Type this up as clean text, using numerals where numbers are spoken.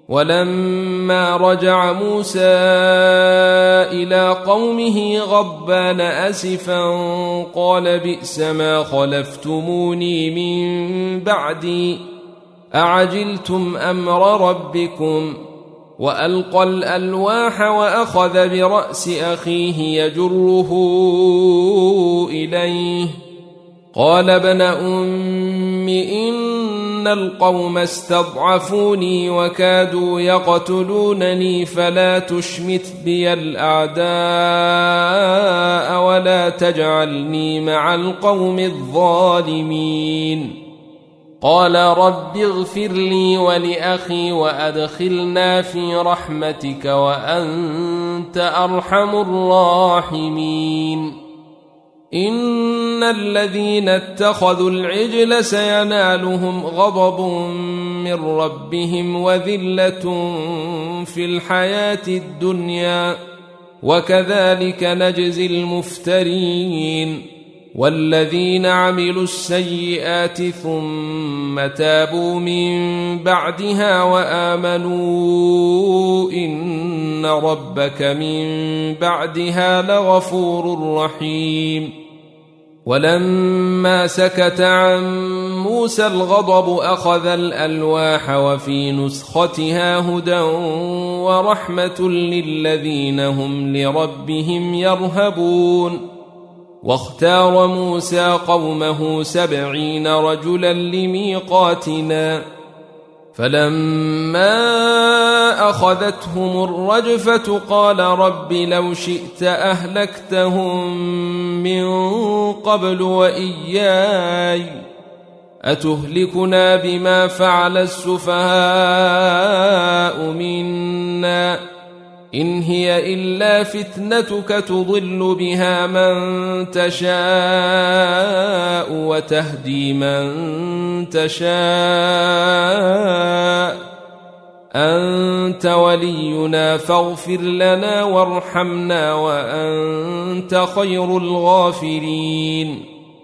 ولما رجع موسى إلى قومه غضبان أسفا قال بئس ما خلفتموني من بعدي أعجلتم أمر ربكم وألقى الألواح وأخذ برأس أخيه يجره إليه قال ابن أم إن القوم استضعفوني وكادوا يقتلونني فلا تشمت بي الأعداء ولا تجعلني مع القوم الظالمين قال رب اغفر لي ولأخي وأدخلنا في رحمتك وأنت أرحم الراحمين إن الذين اتخذوا العجل سينالهم غضب من ربهم وذلة في الحياة الدنيا وكذلك نجزي المفترين والذين عملوا السيئات ثم تابوا من بعدها وآمنوا إن ربك من بعدها لغفور رحيم ولما سكت عن موسى الغضب أخذ الألواح وفي نسختها هدى ورحمة للذين هم لربهم يرهبون واختار موسى قومه 70 رجلا لميقاتنا فلما أخذتهم الرجفة قال رب لو شئت أهلكتهم من قبل وإياي أتهلكنا بما فعل السفهاء منا إن هي إلا فتنتك تضل بها من تشاء وتهدي من تشاء أنت ولينا فاغفر لنا وارحمنا وأنت خير الغافرين